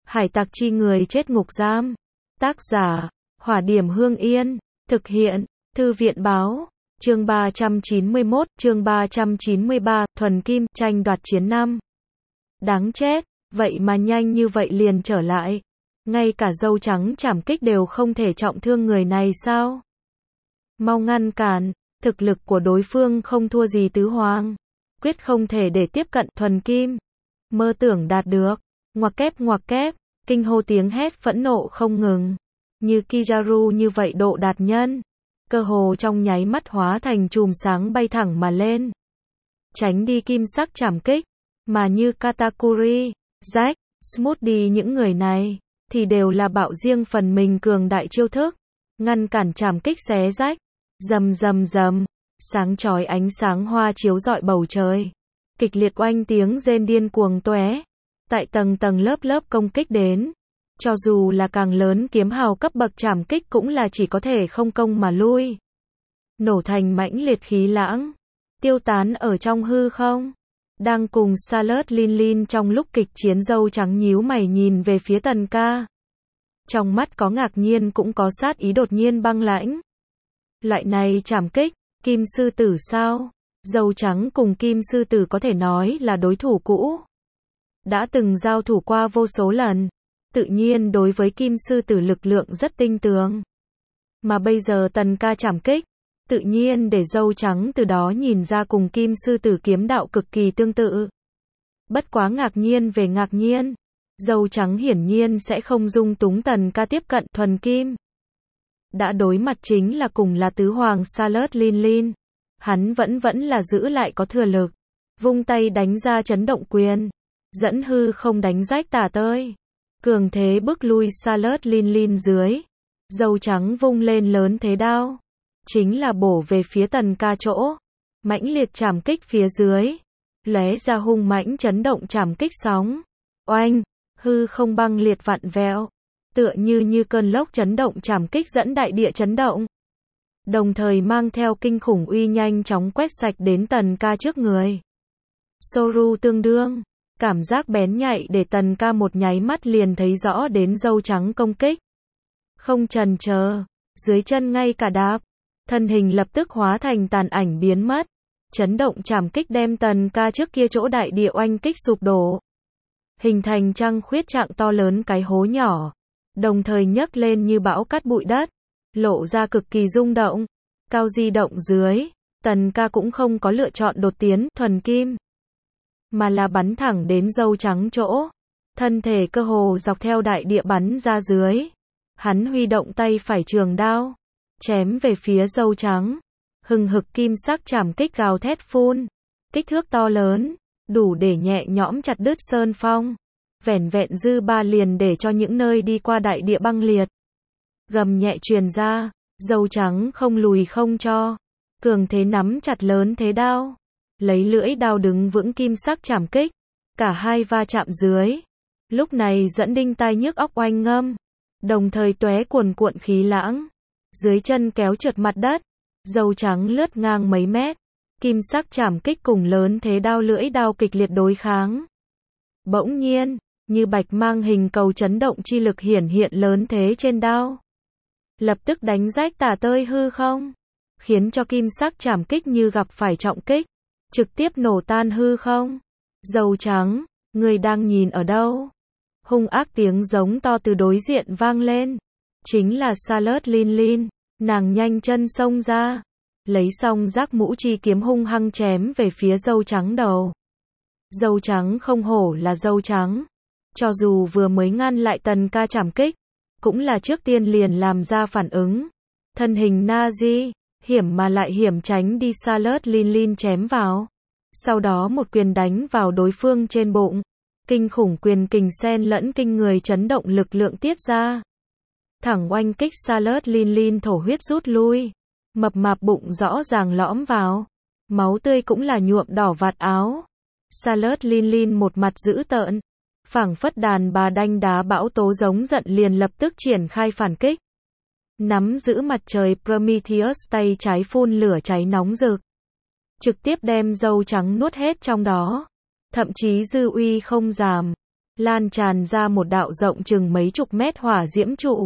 Hải tặc chi người chết ngục giam. Tác giả, Hỏa Điểm Hương Yên. Thực hiện, Thư viện báo. Chương 391, chương 393, Thuần Kim, tranh đoạt chiến năm. Đáng chết, vậy mà nhanh như vậy liền trở lại. Ngay cả dâu trắng trảm kích đều không thể trọng thương người này sao? Mau ngăn cản, thực lực của đối phương không thua gì tứ hoàng. Quyết không thể để tiếp cận Thuần Kim. Mơ tưởng đạt được, ngoặc kép, kinh hô tiếng hét phẫn nộ không ngừng. Như Kizaru như vậy độ đạt nhân. Cơ hồ trong nháy mắt hóa thành chùm sáng bay thẳng mà lên. Tránh đi kim sắc trảm kích. Mà như Katakuri, Zack, Smoothie những người này, thì đều là bạo riêng phần mình cường đại chiêu thức. Ngăn cản trảm kích xé rách. Rầm rầm rầm. Sáng chói ánh sáng hoa chiếu rọi bầu trời. Kịch liệt oanh tiếng rên điên cuồng tóe. Tại tầng tầng lớp lớp công kích đến. Cho dù là càng lớn kiếm hào cấp bậc trảm kích cũng là chỉ có thể không công mà lui. Nổ thành mãnh liệt khí lãng. Tiêu tán ở trong hư không. Đang cùng Charlotte Lin trong lúc kịch chiến, dâu trắng nhíu mày nhìn về phía Tần Ca. Trong mắt có ngạc nhiên cũng có sát ý đột nhiên băng lãnh. Loại này trảm kích, Kim Sư Tử sao? Dâu trắng cùng Kim Sư Tử có thể nói là đối thủ cũ. Đã từng giao thủ qua vô số lần. Tự nhiên đối với Kim Sư Tử lực lượng rất tinh tường. Mà bây giờ Tần Ca trảm kích, tự nhiên để dâu trắng từ đó nhìn ra cùng Kim Sư Tử kiếm đạo cực kỳ tương tự. Bất quá ngạc nhiên về ngạc nhiên. Dâu trắng hiển nhiên sẽ không dung túng Tần Ca tiếp cận Thuần Kim. Đã đối mặt chính là cùng là tứ hoàng Charlotte Lin. Hắn vẫn là giữ lại có thừa lực. Vung tay đánh ra chấn động quyền. Dẫn hư không đánh rách tả tơi. Cường thế bức lui Charlotte Lin dưới. Dâu trắng vung lên lớn thế đao. Chính là bổ về phía Tần Ca chỗ. Mãnh liệt trảm kích phía dưới. Lóe ra hung mãnh chấn động trảm kích sóng. Oanh, hư không băng liệt vặn vẹo. Tựa như cơn lốc chấn động trảm kích dẫn đại địa chấn động. Đồng thời mang theo kinh khủng uy nhanh chóng quét sạch đến Tần Ca trước người. Soru tương đương. Cảm giác bén nhạy để Tần Ca một nháy mắt liền thấy rõ đến dâu trắng công kích. Không chần chờ, dưới chân ngay cả đạp, thân hình lập tức hóa thành tàn ảnh biến mất. Chấn động trảm kích đem Tần Ca trước kia chỗ đại địa oanh kích sụp đổ. Hình thành trăng khuyết trạng to lớn cái hố nhỏ. Đồng thời nhấc lên như bão cát bụi đất. Lộ ra cực kỳ rung động. Cao di động dưới. Tần Ca cũng không có lựa chọn đột tiến Thuần Kim. Mà là bắn thẳng đến dâu trắng chỗ. Thân thể cơ hồ dọc theo đại địa bắn ra dưới. Hắn huy động tay phải trường đao. Chém về phía dâu trắng. Hừng hực kim sắc trảm kích gào thét phun. Kích thước to lớn. Đủ để nhẹ nhõm chặt đứt sơn phong. Vẻn vẹn dư ba liền để cho những nơi đi qua đại địa băng liệt. Gầm nhẹ truyền ra. Dâu trắng không lùi không cho. Cường thế nắm chặt lớn thế đao. Lấy lưỡi đao đứng vững kim sắc trảm kích. Cả hai va chạm dưới. Lúc này dẫn đinh tai nhức óc oanh ngâm. Đồng thời tóe cuồn cuộn khí lãng. Dưới chân kéo trượt mặt đất. Dâu trắng lướt ngang mấy mét. Kim sắc trảm kích cùng lớn thế đao lưỡi đao kịch liệt đối kháng. Bỗng nhiên, như bạch mang hình cầu chấn động chi lực hiển hiện lớn thế trên đao. Lập tức đánh rách tả tơi hư không. Khiến cho kim sắc trảm kích như gặp phải trọng kích. Trực tiếp nổ tan hư không. Dâu trắng, người đang nhìn ở đâu? Hung ác tiếng giống to từ đối diện vang lên. Chính là Charlotte Lin. Nàng nhanh chân xông ra. Lấy xong giác mũ chi kiếm hung hăng chém về phía dâu trắng đầu. Dâu trắng không hổ là dâu trắng. Cho dù vừa mới ngăn lại Tần Ca trảm kích. Cũng là trước tiên liền làm ra phản ứng. Thân hình Nazi. Hiểm mà lại hiểm tránh đi Charlotte Lin chém vào. Sau đó một quyền đánh vào đối phương trên bụng. Kinh khủng quyền kình xen lẫn kinh người chấn động lực lượng tiết ra. Thẳng oanh kích Charlotte Lin thổ huyết rút lui. Mập mạp bụng rõ ràng lõm vào. Máu tươi cũng là nhuộm đỏ vạt áo. Charlotte Lin một mặt dữ tợn. Phảng phất đàn bà đanh đá bão tố giống giận liền lập tức triển khai phản kích. Nắm giữ mặt trời Prometheus tay trái phun lửa cháy nóng rực. Trực tiếp đem dâu trắng nuốt hết trong đó. Thậm chí dư uy không giảm. lan tràn ra một đạo rộng chừng mấy chục mét hỏa diễm trụ.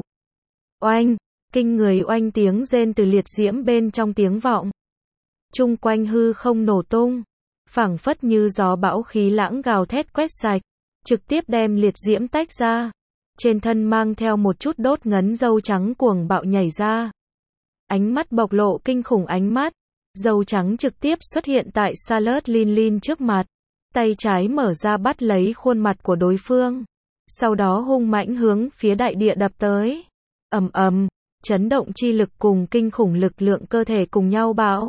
Oanh, kinh người oanh tiếng rên từ liệt diễm bên trong tiếng vọng. Chung quanh hư không nổ tung, phảng phất như gió bão khí lãng gào thét quét sạch, trực tiếp đem liệt diễm tách ra. Trên thân mang theo một chút đốt ngấn dâu trắng cuồng bạo nhảy ra. Ánh mắt bộc lộ kinh khủng ánh mắt, dâu trắng trực tiếp xuất hiện tại Charlotte Lin trước mặt, tay trái mở ra bắt lấy khuôn mặt của đối phương, sau đó hung mãnh hướng phía đại địa đập tới. Ầm ầm, chấn động chi lực cùng kinh khủng lực lượng cơ thể cùng nhau bạo.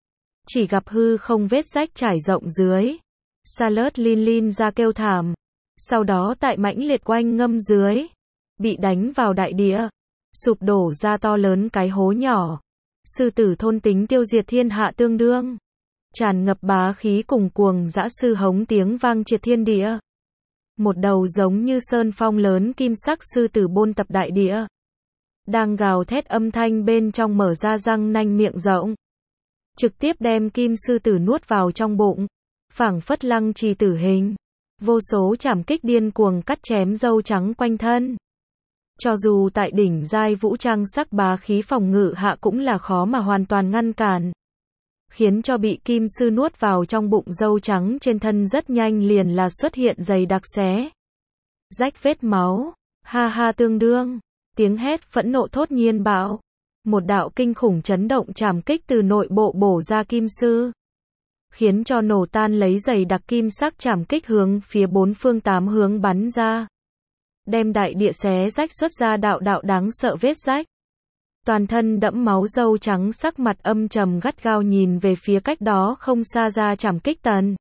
Chỉ gặp hư không vết rách trải rộng dưới. Charlotte Lin ra kêu thảm, sau đó tại mãnh liệt oanh ngâm dưới, bị đánh vào đại địa, sụp đổ ra to lớn cái hố nhỏ. Sư tử thôn tính tiêu diệt thiên hạ tương đương. Tràn ngập bá khí cùng cuồng dã sư hống tiếng vang triệt thiên địa. Một đầu giống như sơn phong lớn kim sắc sư tử bôn tập đại địa. Đang gào thét âm thanh bên trong mở ra răng nanh miệng rộng. Trực tiếp đem kim sư tử nuốt vào trong bụng. Phảng phất lăng trì tử hình. Vô số trảm kích điên cuồng cắt chém dâu trắng quanh thân. Cho dù tại đỉnh giai vũ trang sắc bá khí phòng ngự hạ cũng là khó mà hoàn toàn ngăn cản. Khiến cho bị kim sư nuốt vào trong bụng dâu trắng trên thân rất nhanh liền là xuất hiện dày đặc xé rách vết máu. Ha ha tương đương. Tiếng hét phẫn nộ thốt nhiên bạo. Một đạo kinh khủng chấn động trảm kích từ nội bộ bổ ra kim sư. Khiến cho nổ tan lấy dày đặc kim sắc trảm kích hướng phía bốn phương tám hướng bắn ra. Đem đại địa xé rách xuất ra đạo đạo đáng sợ vết rách. Toàn thân đẫm máu dâu trắng sắc mặt âm trầm gắt gao nhìn về phía cách đó không xa ra trảm kích Tần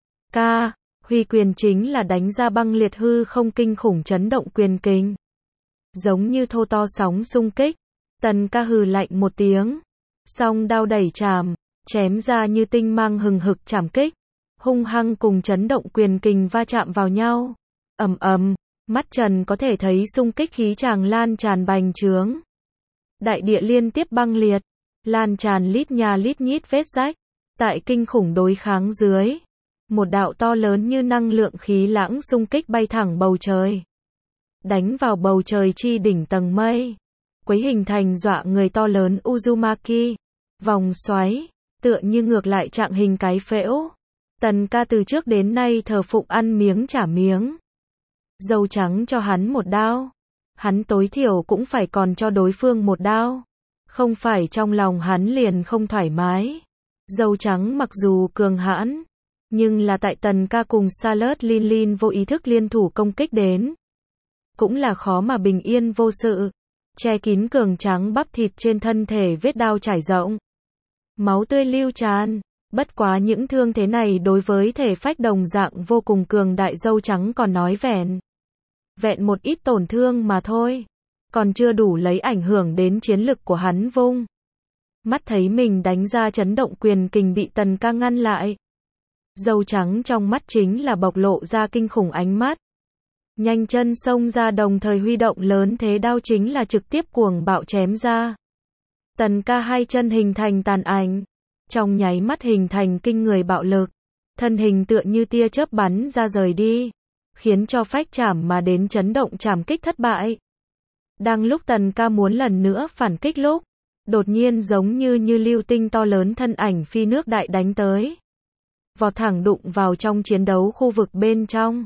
Ca. Huy quyền chính là đánh ra băng liệt hư không kinh khủng chấn động quyền kình. Giống như thô to sóng xung kích. Tần Ca hừ lạnh một tiếng. Song đao đẩy chàm, chém ra như tinh mang hừng hực trảm kích. Hung hăng cùng chấn động quyền kình va chạm vào nhau. Ầm ầm, mắt trần có thể thấy xung kích khí tràng lan tràn bành trướng. Đại địa liên tiếp băng liệt, lan tràn lít nha lít nhít vết rách. Tại kinh khủng đối kháng dưới, một đạo to lớn như năng lượng khí lãng xung kích bay thẳng bầu trời. Đánh vào bầu trời chi đỉnh tầng mây. Quấy hình thành dọa người to lớn Uzumaki. Vòng xoáy, tựa như ngược lại trạng hình cái phễu. Tần Ca từ trước đến nay thờ phụng ăn miếng trả miếng. Dâu trắng cho hắn một đao. Hắn tối thiểu cũng phải còn cho đối phương một đao. Không phải trong lòng hắn liền không thoải mái. Dâu trắng mặc dù cường hãn, nhưng là tại Tần Ca cùng Charlotte Lin vô ý thức liên thủ công kích đến. Cũng là khó mà bình yên vô sự. Che kín cường trắng bắp thịt trên thân thể vết đao trải rộng. Máu tươi lưu tràn. Bất quá những thương thế này đối với thể phách đồng dạng vô cùng cường đại dâu trắng còn nói vẹn một ít tổn thương mà thôi. Còn chưa đủ lấy ảnh hưởng đến chiến lực của hắn vung. Mắt thấy mình đánh ra chấn động quyền kình bị Tần Ca ngăn lại. Dâu trắng trong mắt chính là bộc lộ ra kinh khủng ánh mắt. Nhanh chân xông ra đồng thời huy động lớn thế đao chính là trực tiếp cuồng bạo chém ra. Tần Ca hai chân hình thành tàn ảnh. Trong nháy mắt hình thành kinh người bạo lực. Thân hình tựa như tia chớp bắn ra rời đi. Khiến cho phách chảm mà đến chấn động trảm kích thất bại. Đang lúc Tần Ca muốn lần nữa phản kích lúc. Đột nhiên giống như lưu tinh to lớn thân ảnh phi nước đại đánh tới. Vọt thẳng đụng vào trong chiến đấu khu vực bên trong.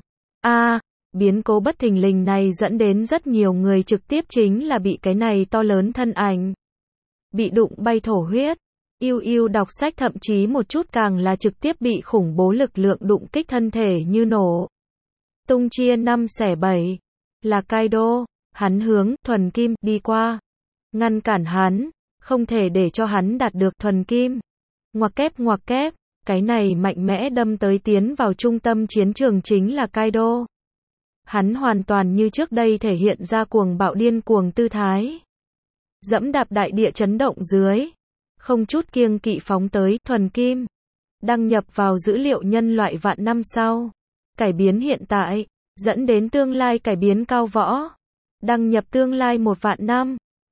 Biến cố bất thình lình này dẫn đến rất nhiều người trực tiếp chính là bị cái này to lớn thân ảnh. Bị đụng bay thổ huyết. Yêu đọc sách thậm chí một chút càng là trực tiếp bị khủng bố lực lượng đụng kích thân thể như nổ. Tung chia 5 xẻ 7. Là Kaido. Hắn hướng thuần kim đi qua. Ngăn cản hắn. Không thể để cho hắn đạt được thuần kim. Ngoặc kép. Cái này mạnh mẽ đâm tới tiến vào trung tâm chiến trường chính là Kaido. Hắn hoàn toàn như trước đây thể hiện ra cuồng bạo điên cuồng tư thái. Dẫm đạp đại địa chấn động dưới. Không chút kiêng kỵ phóng tới thuần kim. Đăng nhập vào dữ liệu nhân loại vạn năm sau. Cải biến hiện tại. Dẫn đến tương lai cải biến cao võ. Đăng nhập tương lai 1 vạn năm.